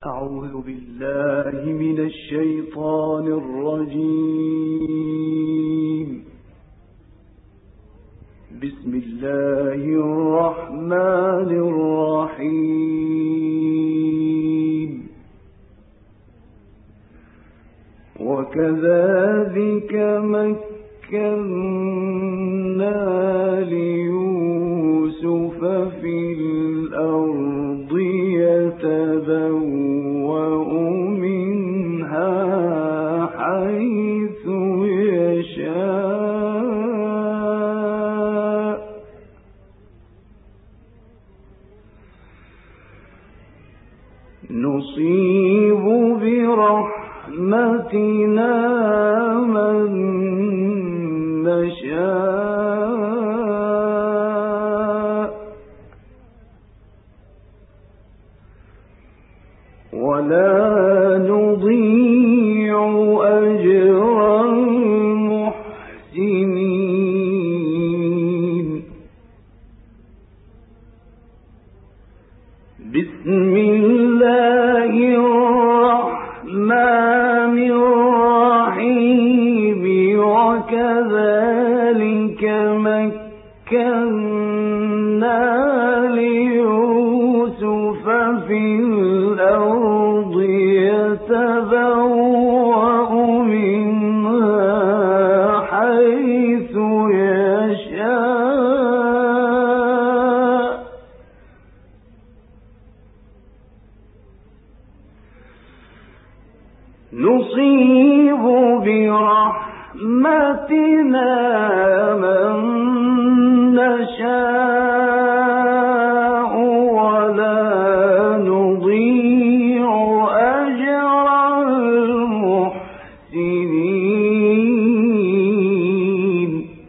أعوذ بالله من الشيطان الرجيم. بسم الله الرحمن الرحيم. وكذلك مكنا ليوسف في الأرض يتبوأ منها حيث يشاء نصيب برحمتنا من نشاء ولا نضيع أجر المحسنين. بسم الله الرحمن الرحيم. وكذلك مكنا ليوسف في الأرض يتبوأ منها حيث يشاء نصيب برحمتنا من نشاء ولا نضيع أجر المحسنين.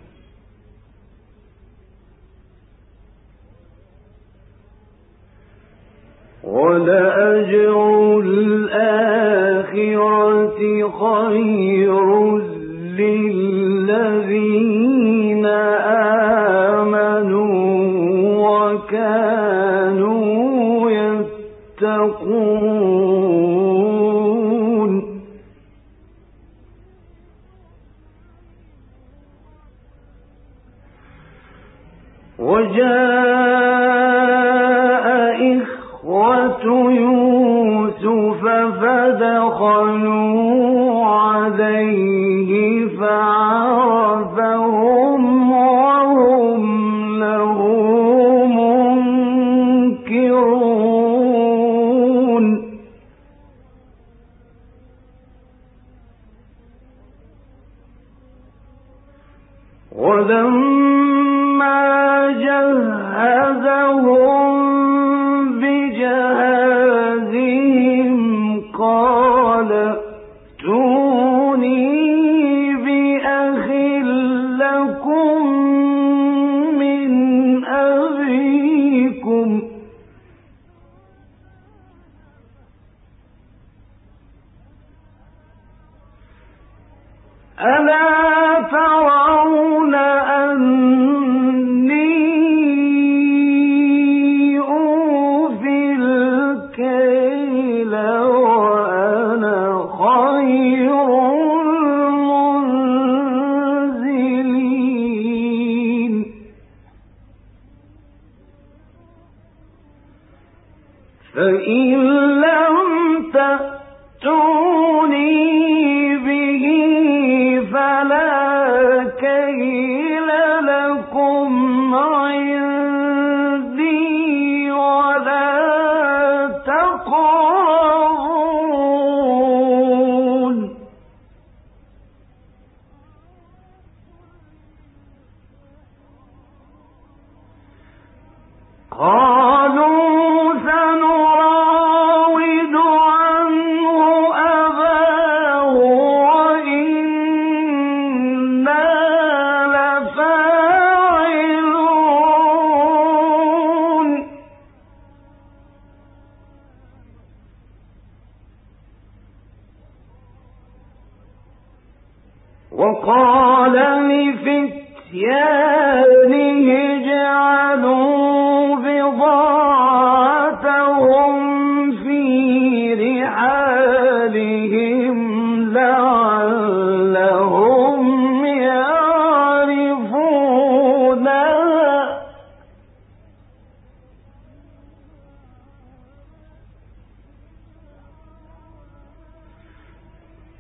ولأجر الآخرة خير للذين آمنوا وكانوا يتقون. وجاء إخوة يوسف فدخلوا عليه فعرفهم وهم له منكرون. ولما جهزهم بجهازهم قال ائتوني بأخ لكم من أبيكم ألا ترون أني أوفي الكيل وأنا خير المنزلين. فإن لم تأتوني به فلا كيل لكم عندي ولا تقربون. قالوا سنراود عنه أباه وإنا لفاعلون. وقال لفتيانه اجعلوا بضاعتهم في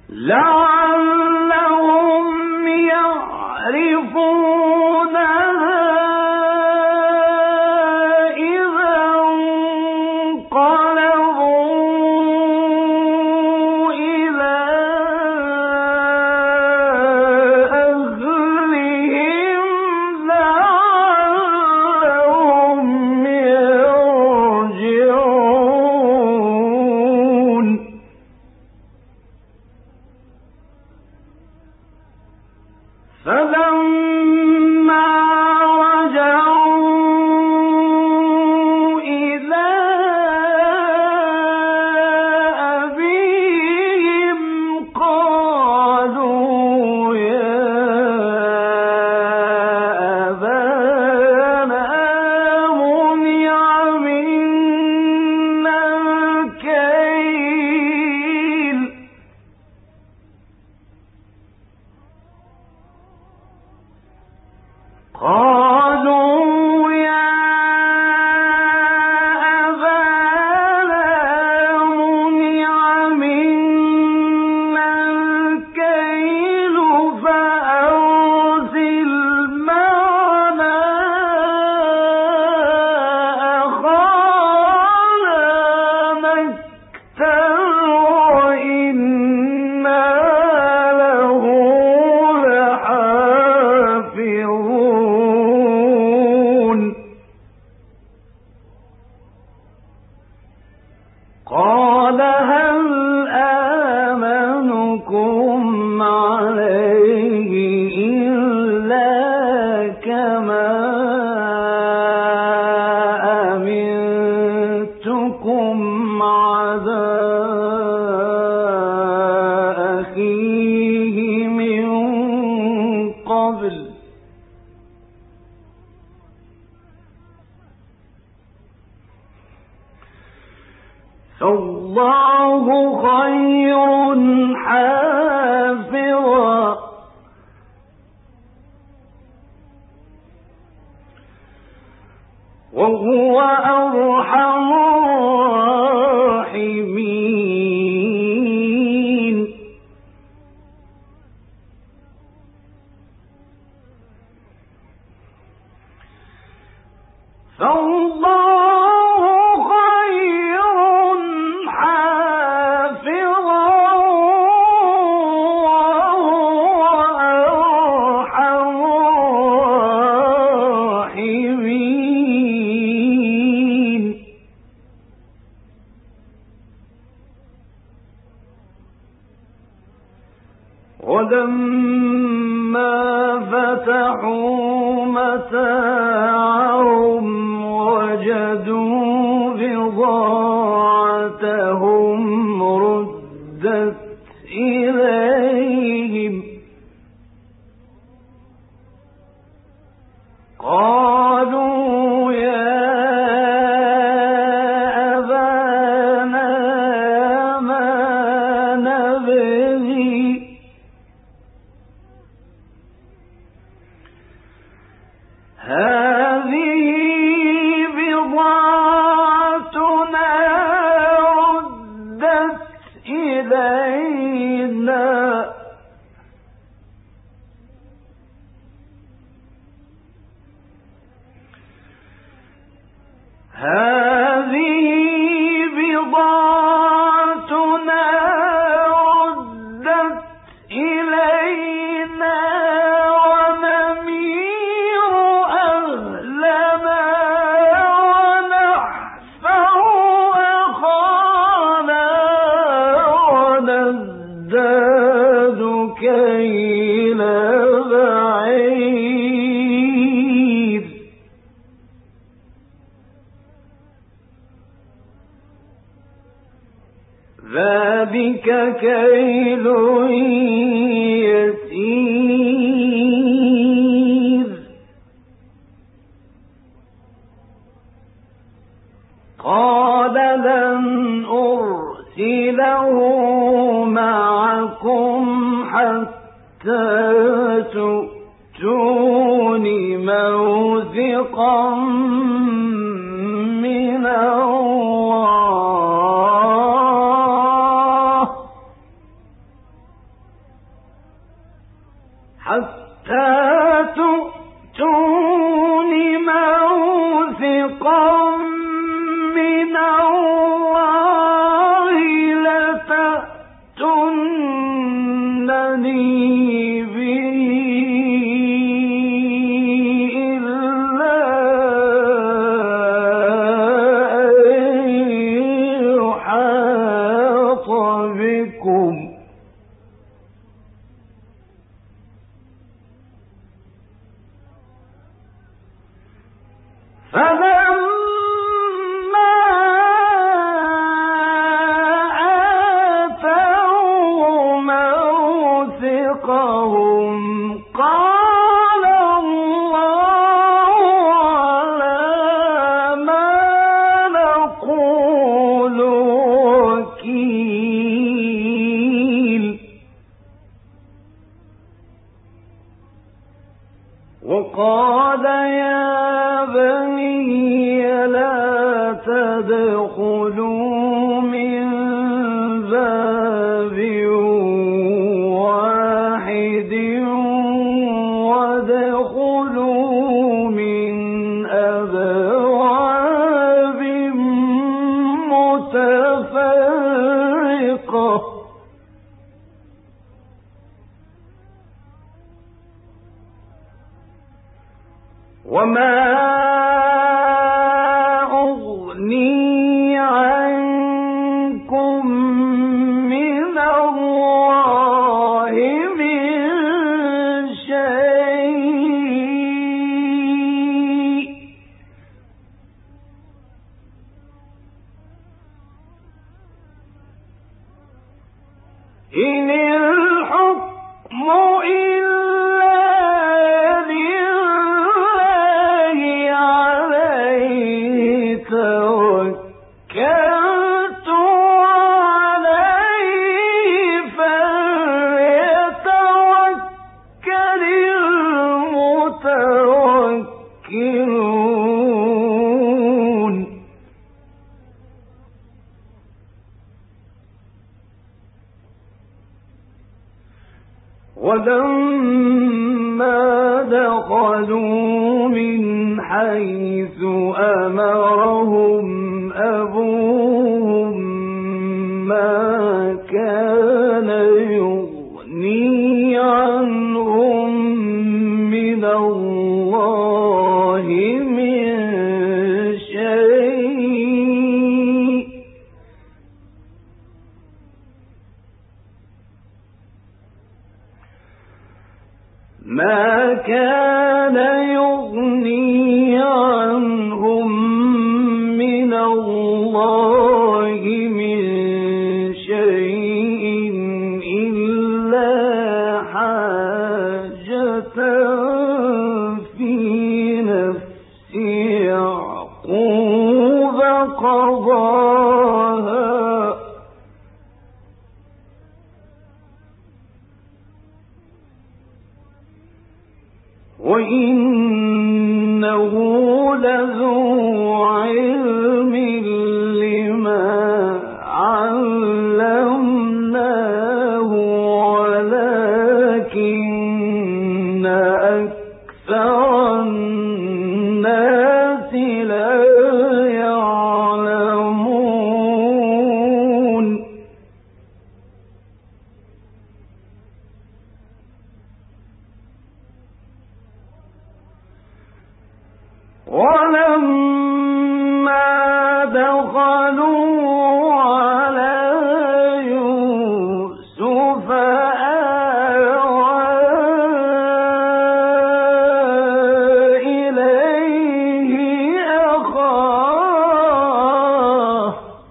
لعلهم يعرفونها إذا انقلبوا إلى أهلهم لعلهم يرجعون فلما رجعوا إلى أبيهم قالوا يا أبانا منع منا الكيل قالوا يا أبانا منع منا الكيل فأرسل معنا أخانا نكتل وإنا له لحافظون قال هل آمنكم عليه إلا كما أمنتكم على أخيه من قبل فالله خير حافظا وهو أرحم الراحمين فالله خير حافظا وهو أرحم الراحمين ولما فتحوا متاعهم وجدوا بضاعتهم ردت إليهم قالوا يا أبانا ما نبغي هذه بضاعتنا ردت إلينا هذه بضاعتنا ردت إلينا ونمير أهلنا ونحفظ أخانا ونزداد كيل بعير ذلك كيل يسير قال لن أرسله معكم حتى تؤتون موثقا من الله بكم وقال يا بني لا تدخلوا من باب واحد وادخلوا من أبواب متفرقة وما أغني عنكم من الله من شيء إن الحكم ولما دخلوا من حيث أمرهم أبوهم ما كان يغني عنهم من الله من شيء ما كان يغني عنهم من الله من شيء إلا حاجة في نفس يعقوب قضاها وإنه لذو علم لما علمناه ولكن أكثر الناس لا يعلمون ولما دخلوا على يوسف آوى إليه أخاه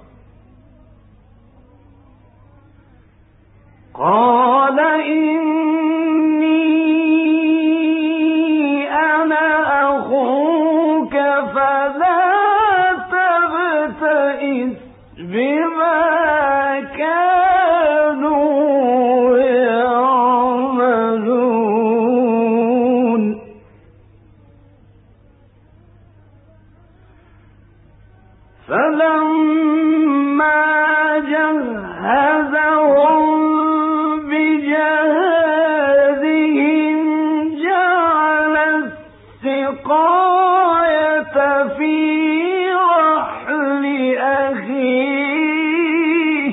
قال فلا تبتئس بما كانوا يعملون فلما جهزهم بجهازهم جعل السقاية في رحل أخيه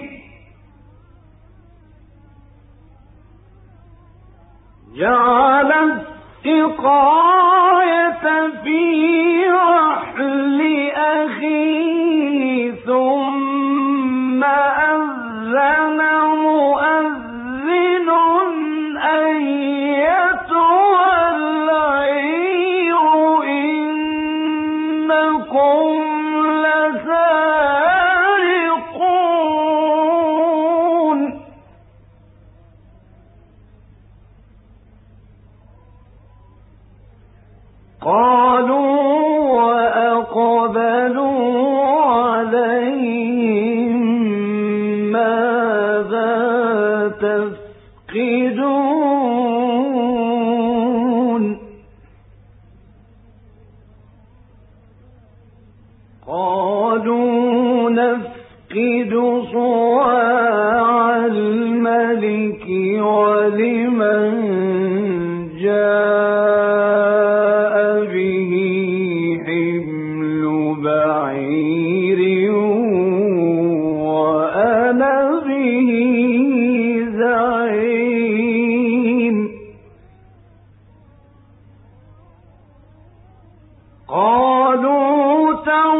ثم أذن مؤذن أيتها العير إنكم لسارقون قالوا وأقبلوا عليهم ماذا تفقدون قالوا نفقد صواع الملك ولمن جاء به حمل بعير وأنا به زعيم قالوا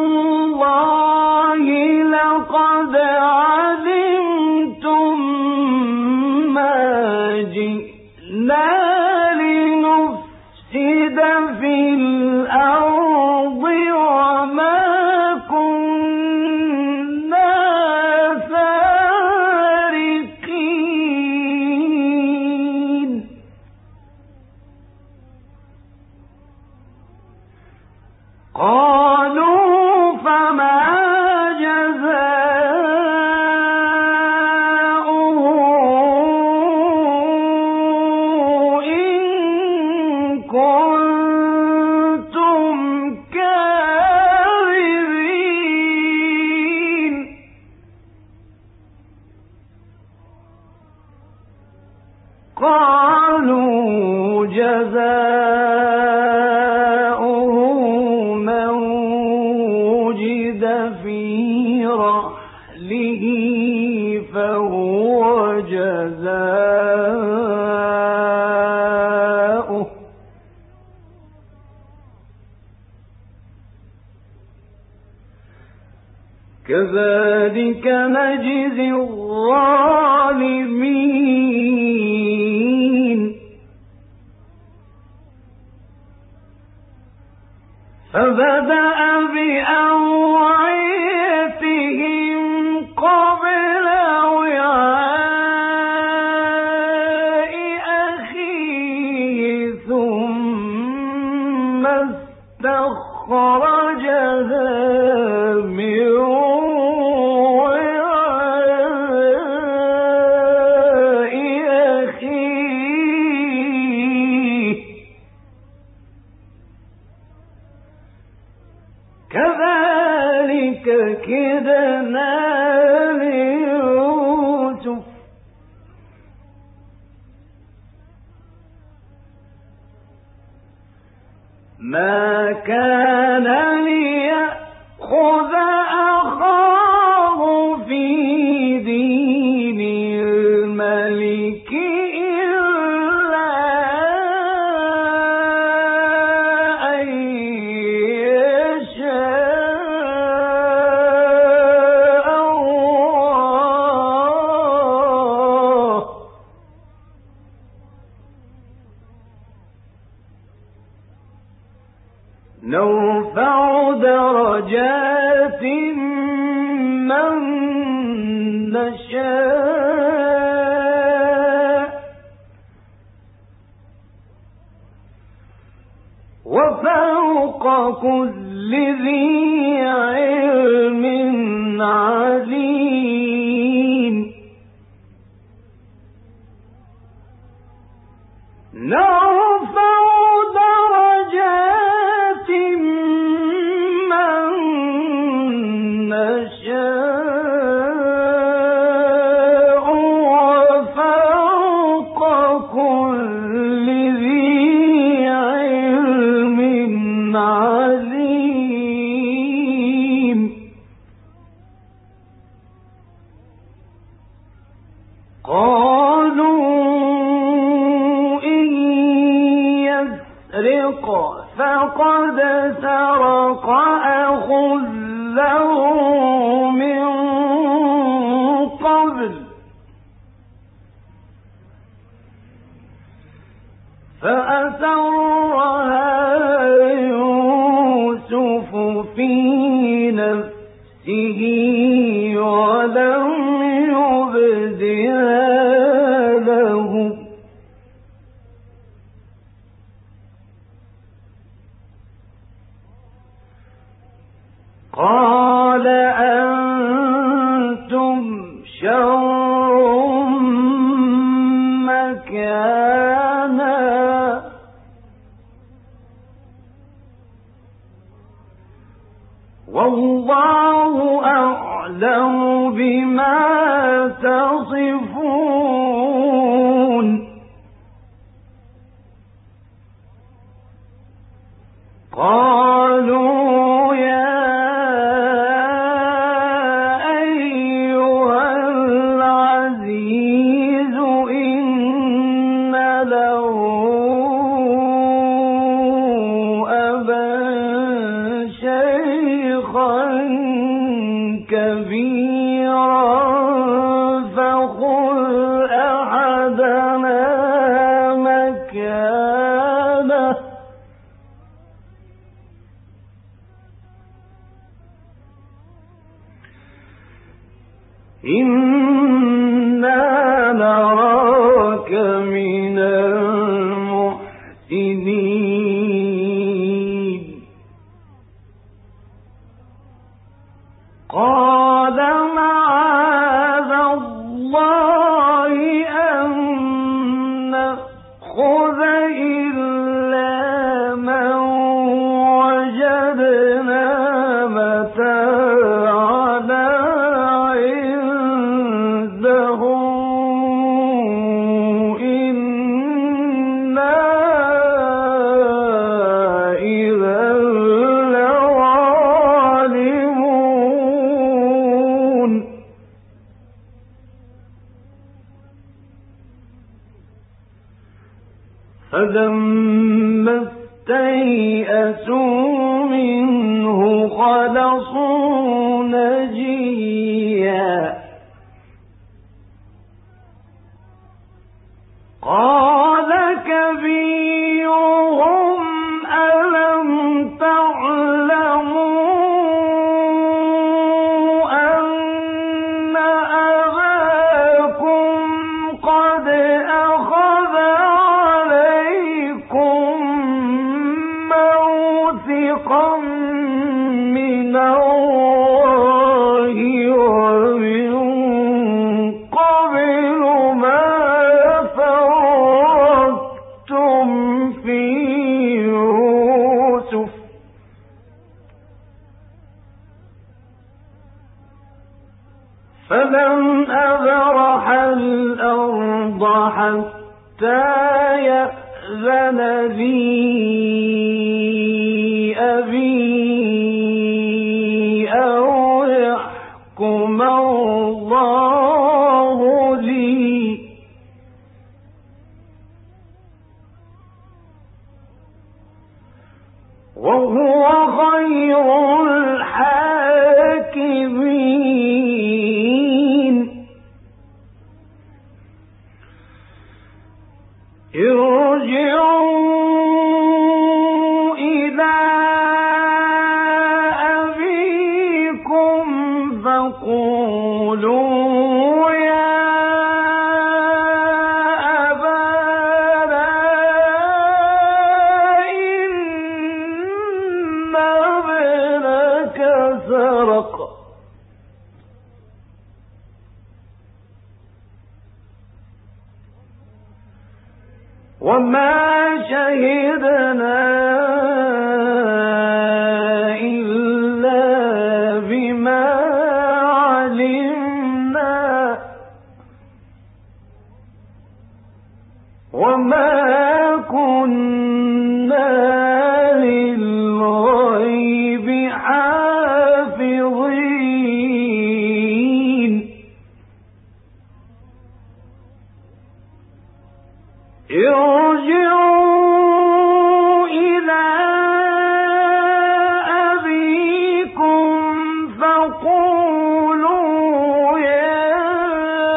تالله لقد علمتم ما جئنا لنفسد في الأرض وما كنا سارقين قالوا فما جزاؤه إن كنتم كاذبين قالوا جزاؤه من وجد في رحله فهو جزاؤه كذلك نجزي الظالمين فبدأ بأوعيتهم قبل وعاء أخيه ثم استخرجها من وعاء أخيه كذلك كدنا ليوسف ما كان ليأخذ أخاه في دين الملك إلا أن يشاء الله نرفع درجات من نشاء وفوق كل ذي علم عليم نرفع درجات من نشاء وفوق كل ذي علم عليم قالوا إن يسرق فقد سرق أخ له من قبل قبل فأسرها يوسف في نفسه ولم يبدها له قال أنتم شر مكانا والله أعلم بما تصفون قالوا يا أيها العزيز إن له أبا شيخا كبيرا فخذ أحدنا مكانه إنا نراك من المحسنين قال معاذ الله أن نأخذ إلا من وجدنا متاعنا عنده إنا إذا لظالمون فلما استيئسوا منه خلصوا نجيا قال كبيرهم ألم تعلموا أن أباكم قد أخذ عليكم موثقا من الله ومن قبل ما فرطتم في يوسف فلن أبرح الأرض حتى يأذن لي أبي أو يحكم الله لي وهو خير الحاكمين ارجعوا إلى أبيكم فقولوا يا أبانا إن ابنك سرق وما شهدنا إلا بما علمنا وما كنا للغيب حافظين ارجعوا إلى أبيكم فقولوا يا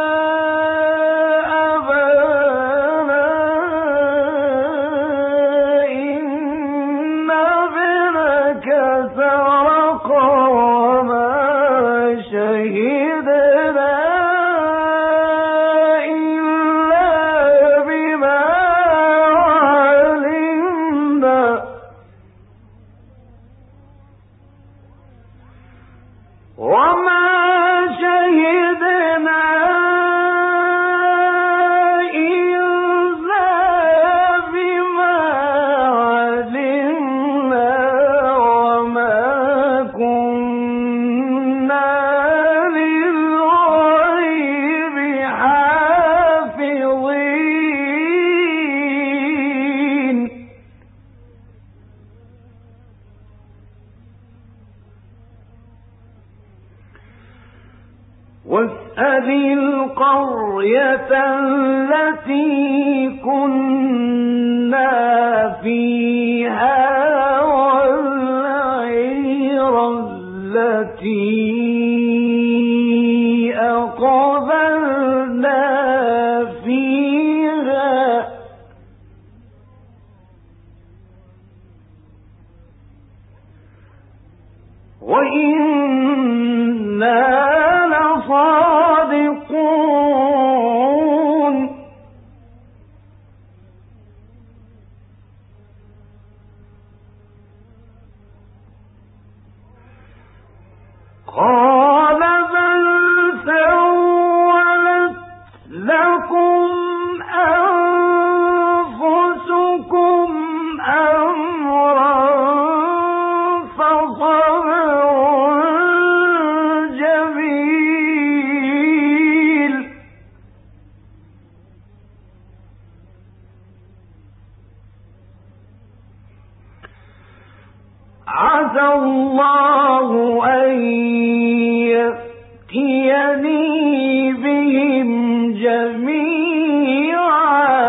القرية التي كنا فيها والعير التي أقبلنا فيها وإنا لصادقون قال بل سولت لكم أنفسكم أمرا فصبر جميل عسى الله أن يأتيني بهم جميعا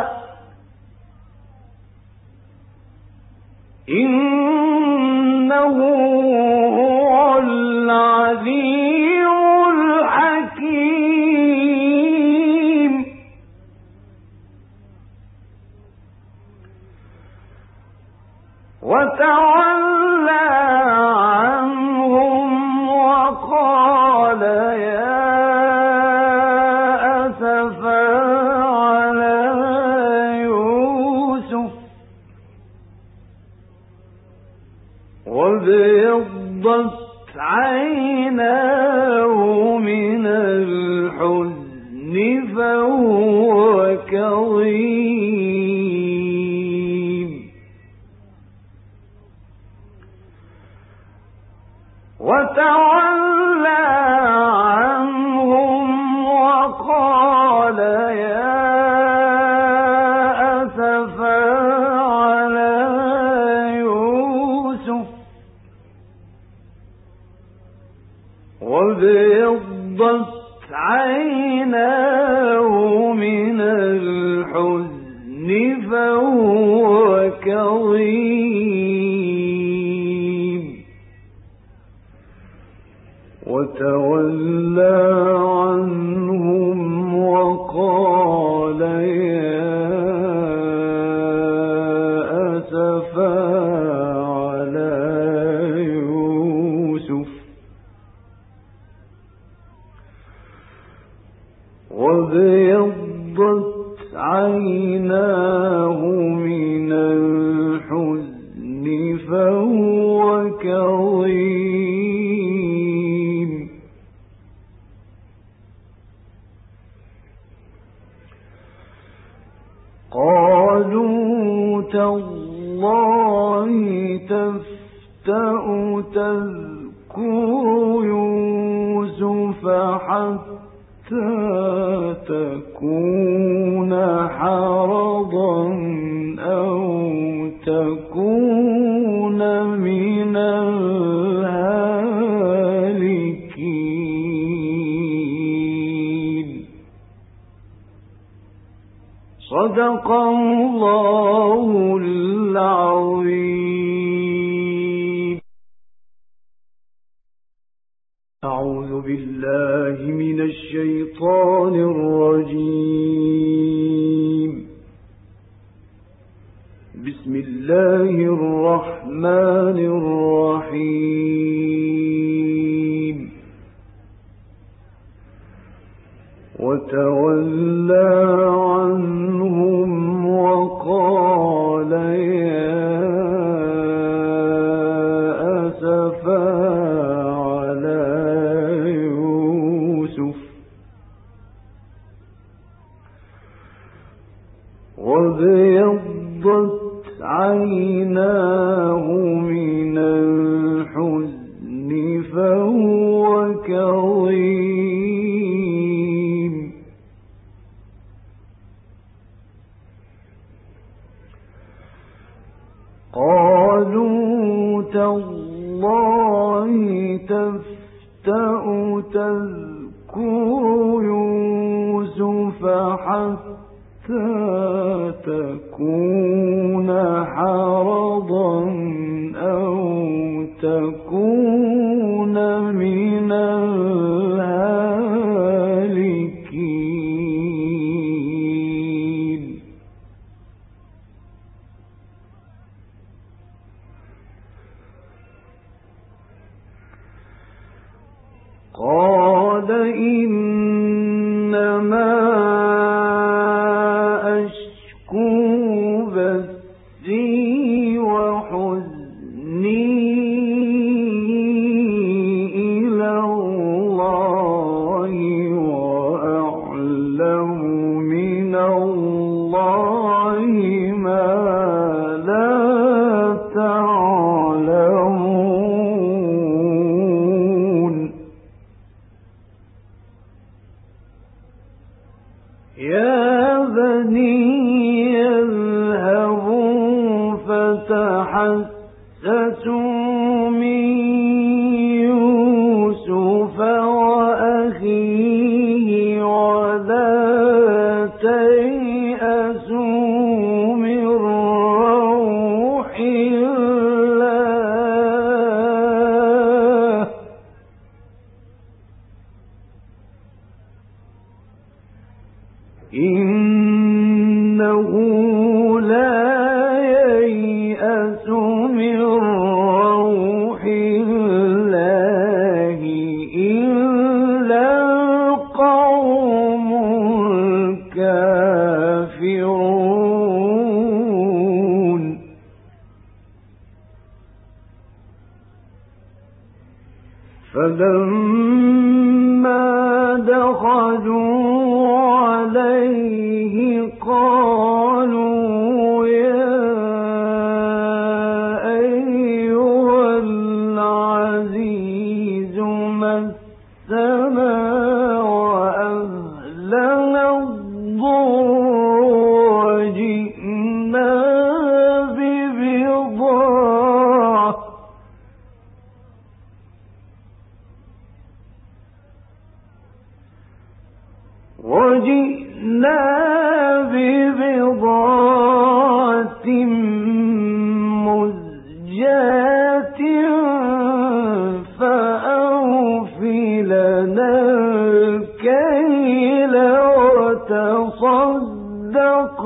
إنه هو العليم الحكيم وتولى عنهم وقال يا أسفا على يوسف وابيضت عيناه من الحزن فهو كظيم وتولى عنهم وقال يا أسفا على يوسف وابيضت عيناه من الحزن فهو كظيم وتولى عنهم وقال يا أسفا على يوسف وابيضت عيناه من الحزن فهو كظيم قالوا تالله تفتأ تذكر يوسف حتى تكون حرضا أو تكون من الهالكين صدق الله العظيم. أعوذ بالله من الشيطان الرجيم. بسم الله الرحمن الرحيم. وتولى عنهم وقال يا أسفا على يوسف وابيضت عيناه من الحزن فهو كظيم قالوا تالله تفتأ تذكر يوسف حتى تكون حرضا أو تكون من الهالكين. قال إنما أشكو بثي وحزني إلى الله وأعلم من الله ما لا تعلمون. يا بني اذهبوا فتحسسوا من يوسف وأخيه ولا تيأسوا من روح الله إنه لا ييأس من روح الله إلا القوم الكافرون. فلما دخلوا عليه قالوا يا أيها العزيز مسنا وأهلنا الضر وجئنا ببضاعة مزجاة فأوفي لنا الكيل وتصدق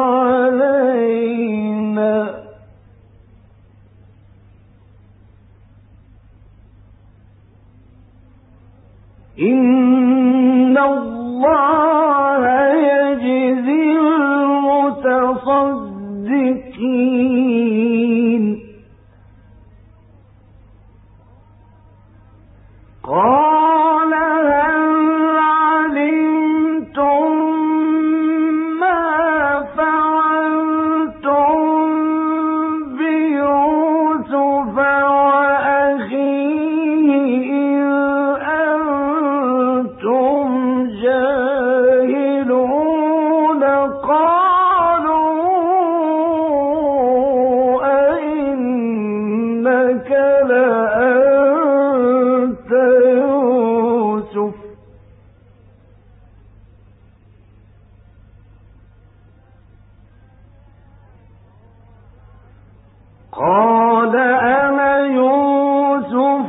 علينا إن الله يجزي المتصدقين. قال هل علمتم ما فعلتم بيوسف وأخيه إذ أنتم جاهلون؟ قالوا أئنك لأنت يوسف؟ قال أنا يوسف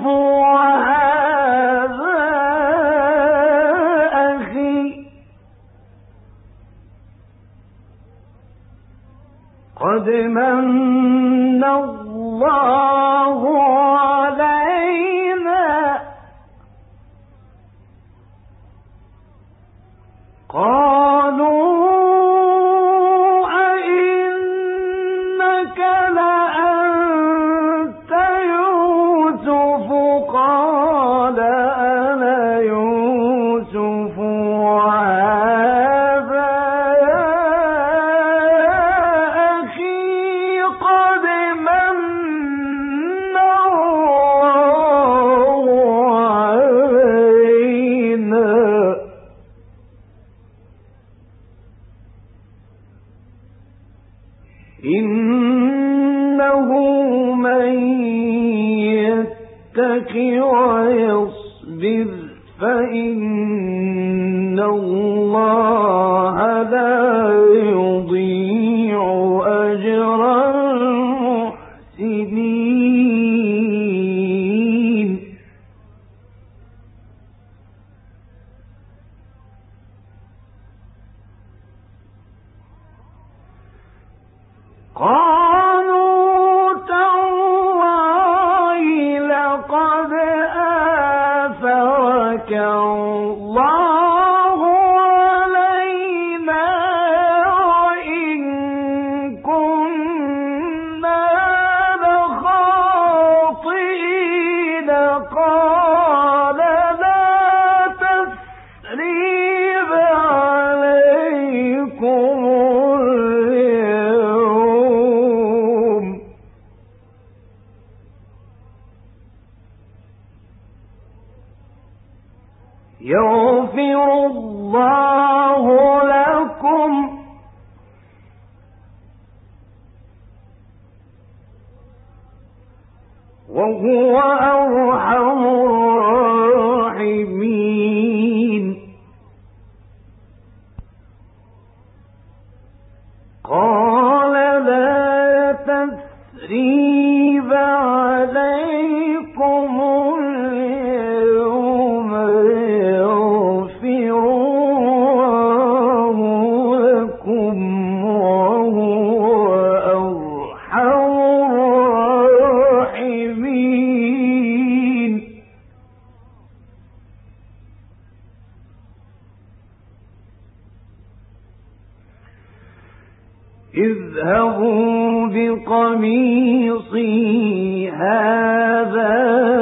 وهذا أخي قد من الله علينا. قالوا أئنك لأنت يوسف؟ قال أنا يوسف وهذا أخي قد من الله علينا إنه من يتق ويصبر فإن الله وهو أرحم الراحمين. قال لا تثريب عليكم اليوم يغفر الله لكم وهو أرحم الراحمين. اذهبوا بقميصي هذا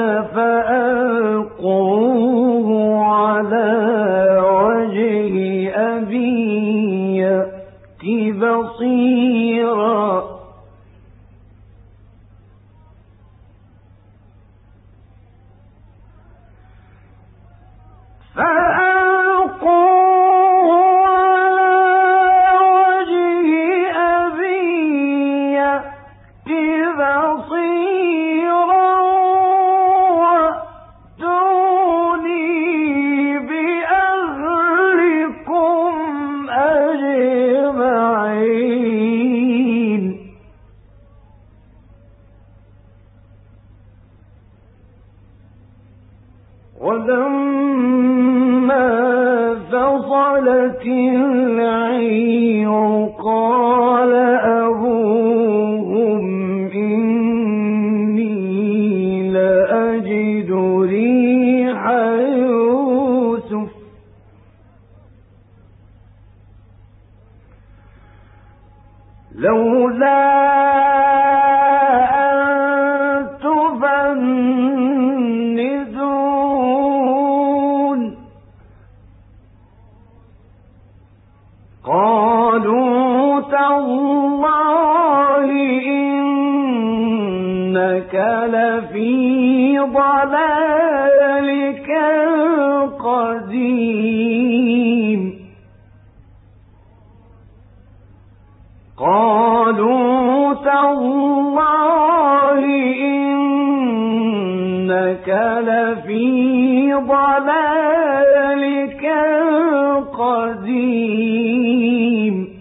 فألقوه على وجه أبي يأت بصيرا ولما فصلت العير قال أبوهم إني لأجد ريح يوسف لولا قالوا تالله إنك لفي ضلالك القديم. قالوا تالله إنك لفي ضلالك القديم.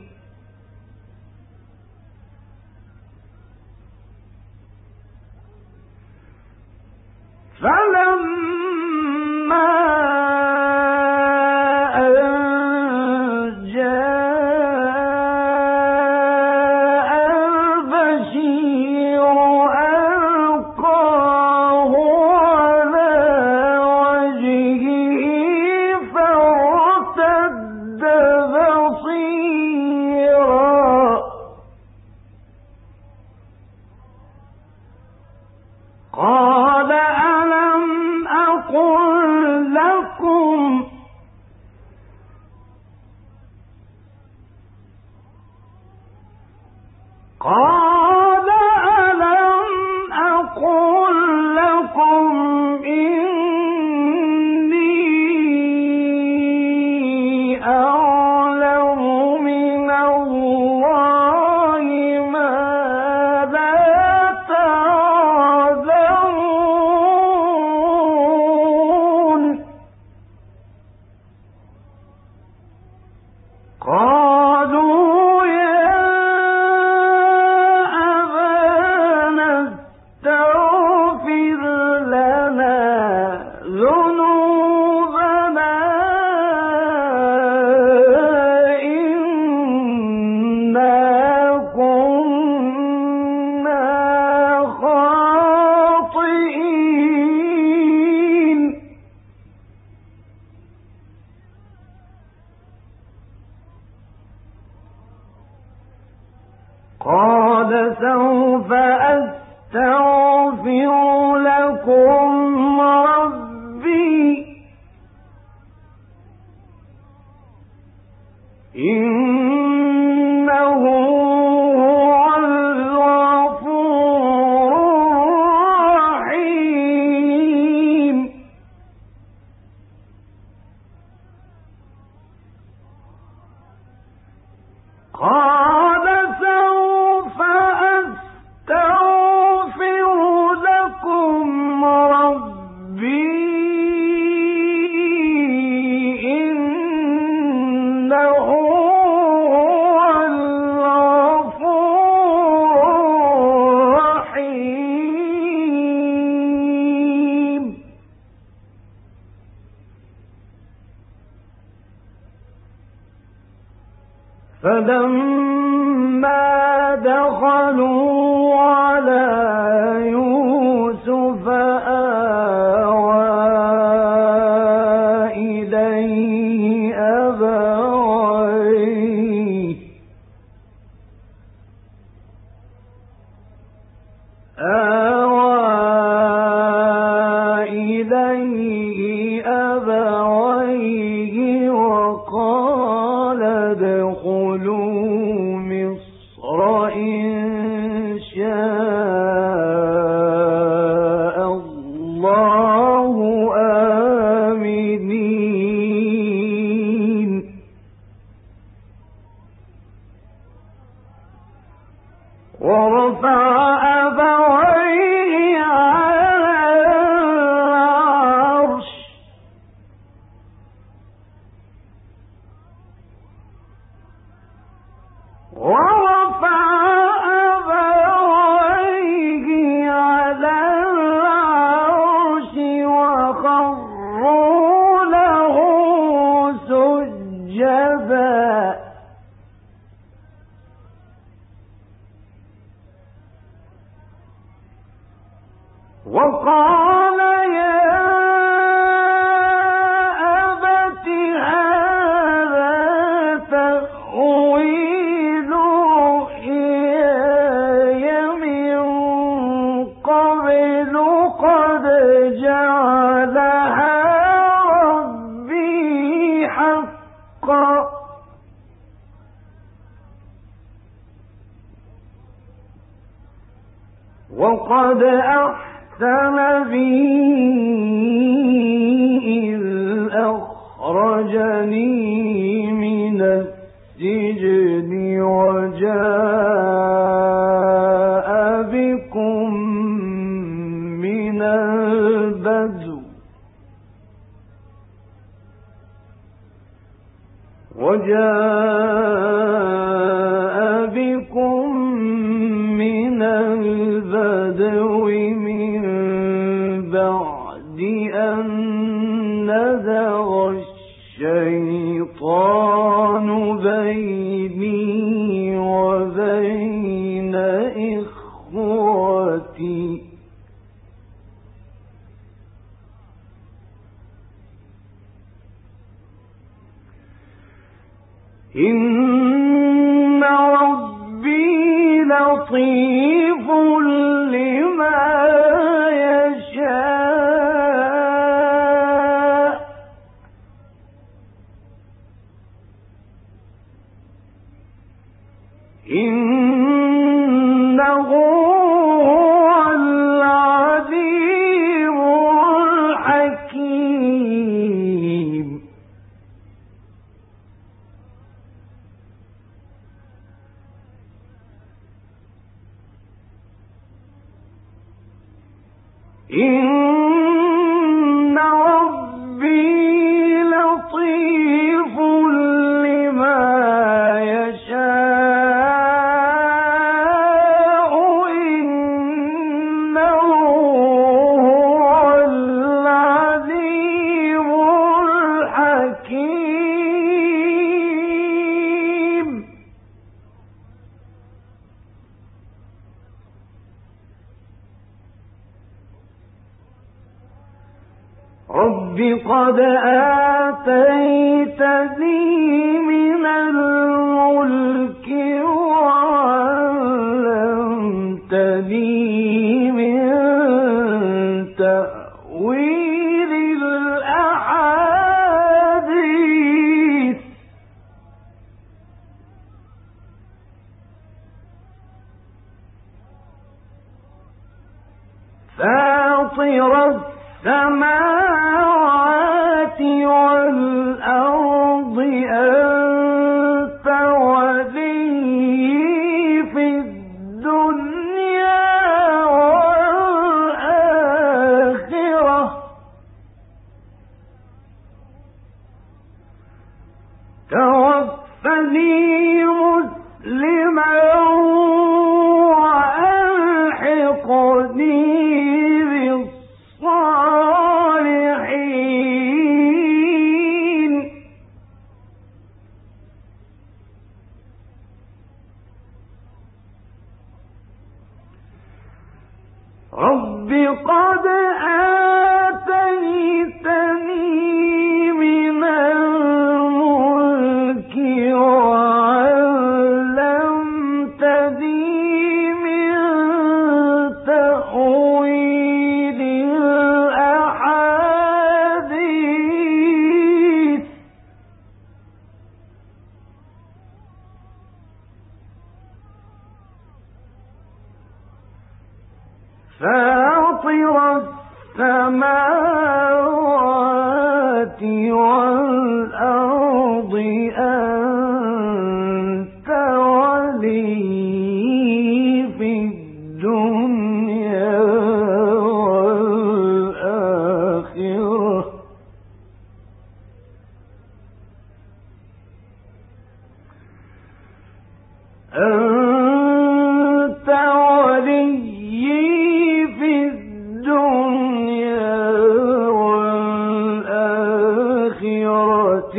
فلما جاء البشير ألقاه على وجهه فارتد بصيرا قال ألم أقل لكم إني أعلم من الله ما لا تعلمون. قالوا يا أبانا استغفر لنا ذنوبنا إنا كنا خاطئين. قال سوف أستغفر لكم ربي إنه هو الغفور الرحيم. قال سوف أستغفر لكم فلما دخلوا على يوسف آوى إليه أبويه وقال ادخلوا مصر إن شاء الله آمنين ورفع أبويه على العرش وخروا له سجدا وقال يا أبت هذا تأويل رؤياي من قبل قد جعلها ربي حقا وقد أحسن بي إذ أخرجني من السجن وجاء بكم من البدو من بعد أن نزغ الشيطان بيني وبين إخوتي إن ربي لطيف لما يشاء إنه هو العليم الحكيم إن ربي لطيف لما يشاء إنه هو العليم الحكيم رب قد آتيتني من الملك وعلمتني من تأويل الأحاديث فاطر السماوات والأرض أنت ولي في الدنيا والآخرة توفني مسلما وألحقني بالصالحين رب قد آتيتني من الملك وعلمتني من تأويل الأحاديث فاطر السماوات والأرض أنت ولي في الدنيا والآخرة أنت ولي في الدنيا والآخرة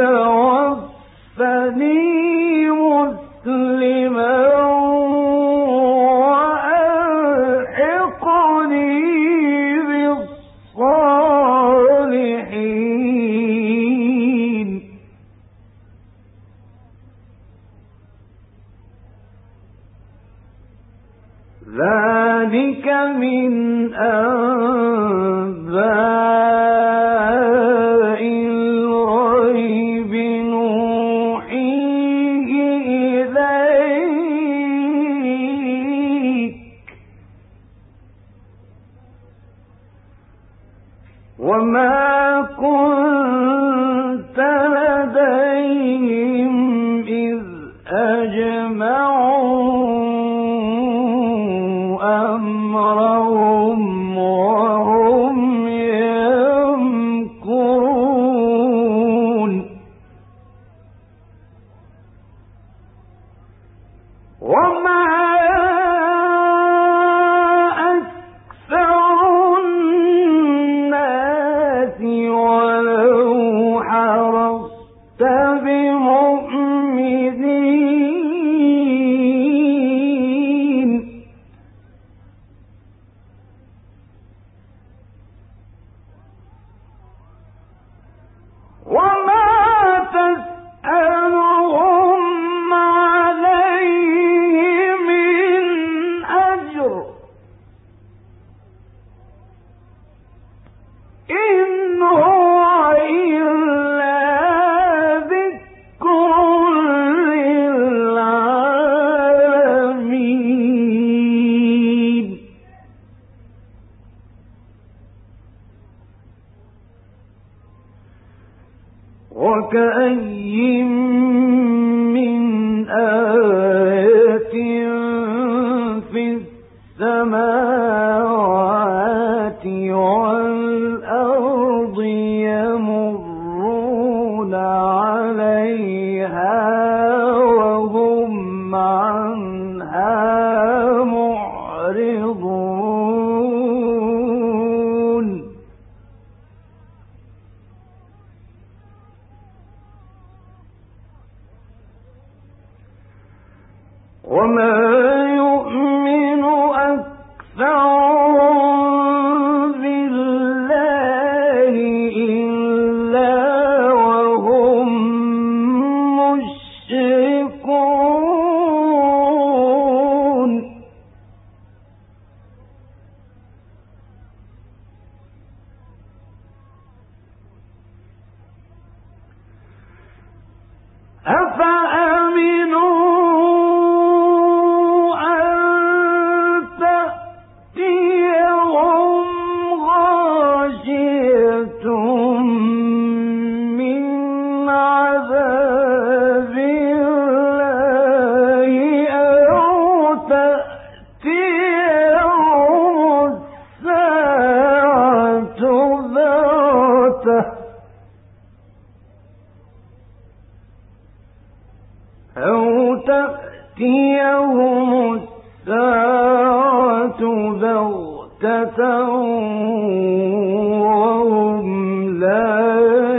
توفني مسلما وألحقني بالصالحين ذلك من أنباء الغيب نوحيه إليك وما كنت لديهم إذ أجمعوا أمرهم وهم يمكرون وما أكثر الناس ولو حرصت بمؤمنين وما تسألهم عليه من أجر إن هو إلا ذكر للعالمين وكأي من آية في السماوات والأرض يمرون عليها وهم عنها معرضون وما يؤمن أكثرهم بالله إلا وهم مشركون أفأمنوا أو تأتيهم الساعة بغتة وهم لا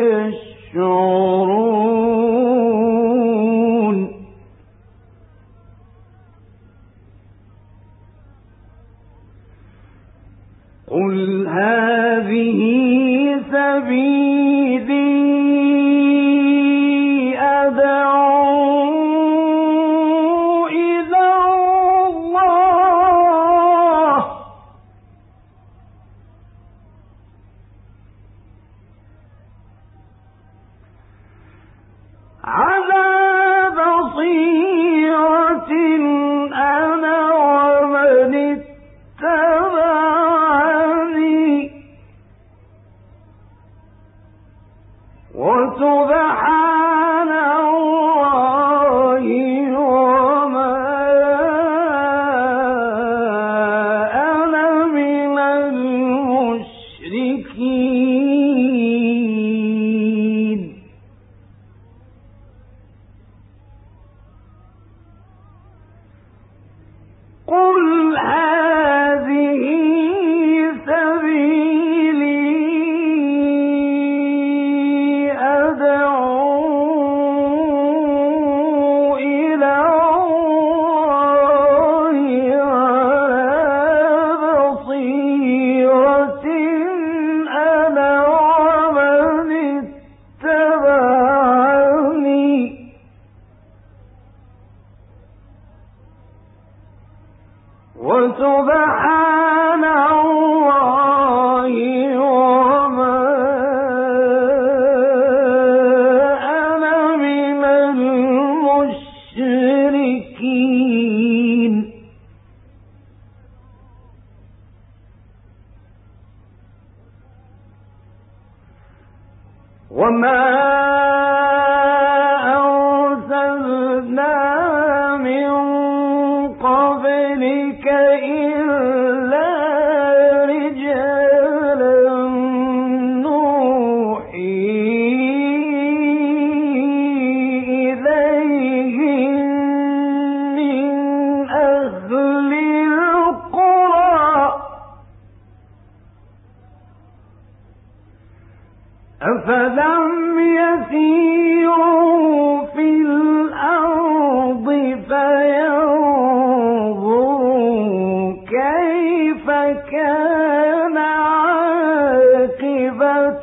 يشعرون قل هذه سبيلي أدعو إلى الله على بصيرة أنا ومن اتبعني وسبحان الله وما أنا من المشركين وما أرسلنا من قبلك إلا رجالا نوحي إليهم من أهل القرى أفلم يسيروا في الأرض فينظروا كيف كان عاقبة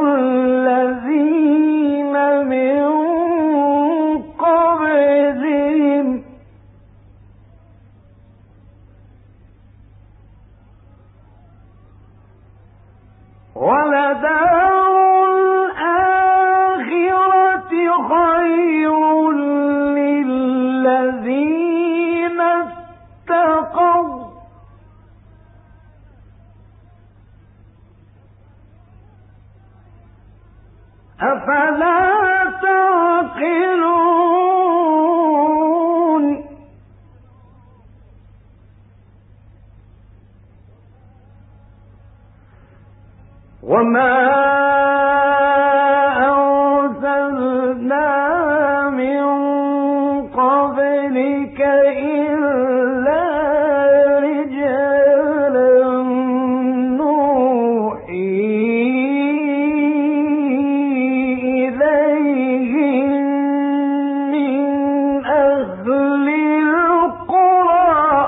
الذين من قبلهم ولدار الآخرة خير للذين اتقوا أفلا تعقلون وما أرسلنا من قبلك إلا رجالا نوحي إليهم من أهل القرى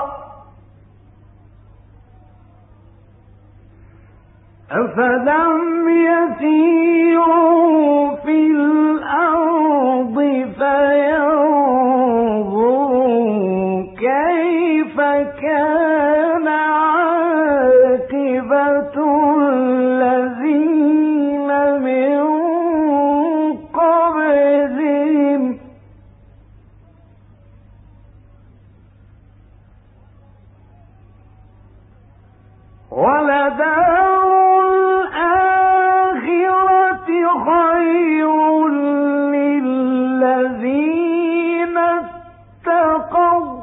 أفلم يسيروا في الأرض فينظروا كيف كان عاقبة الذين من قبلهم ولدار الآخرة خير للذين اتقوا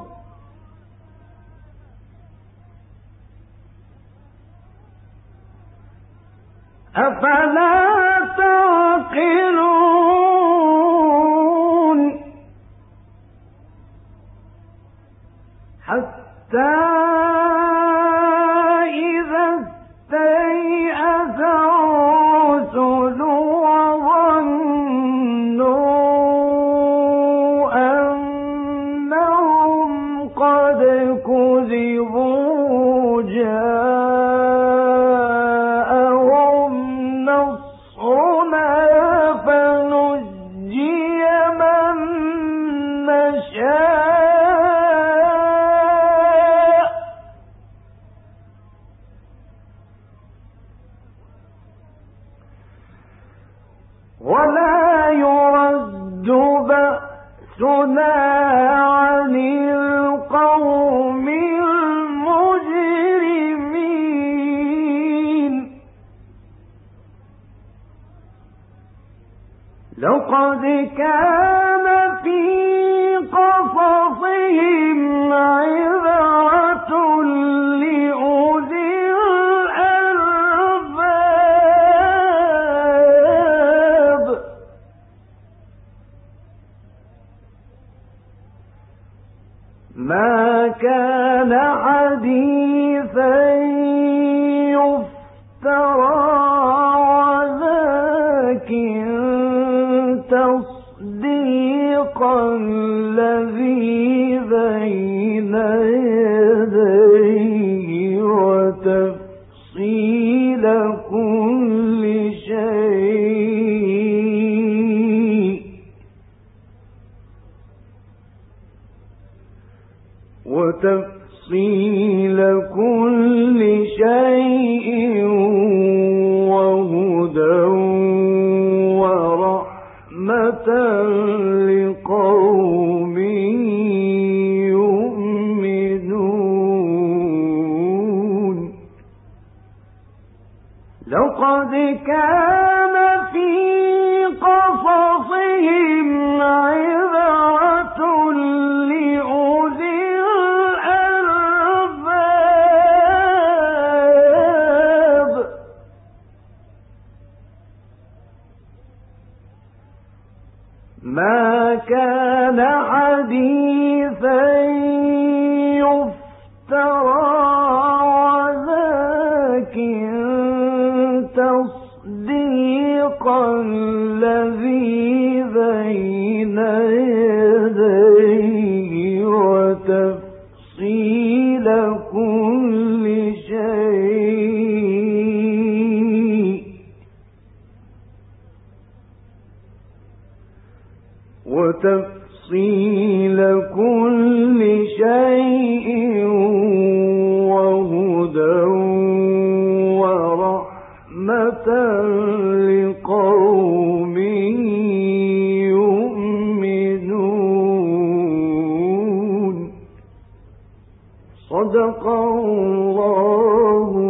أفلا تعقلون حتى إذا استيأس الرسل وظنوا أنهم قد كذبوا جاءهم نصرنا فنجي من نشاء ولا يرد بأسنا عن القوم المجرمين لقد كان في قصصهم عبرة لأولي ما كان حديثا يفترى ولكن تصديق الذي بين يديه وتفصيل كل شيء وهدى ورحمة لقوم يؤمنون. لقد كان في قصصهم عبرة لأولي الألباب. ما كان حديثا يفترى ولكن تصديق الذي بين يديه وتفصيل كل شيء وهدى ورحمة لقوم يؤمنون. صدق الله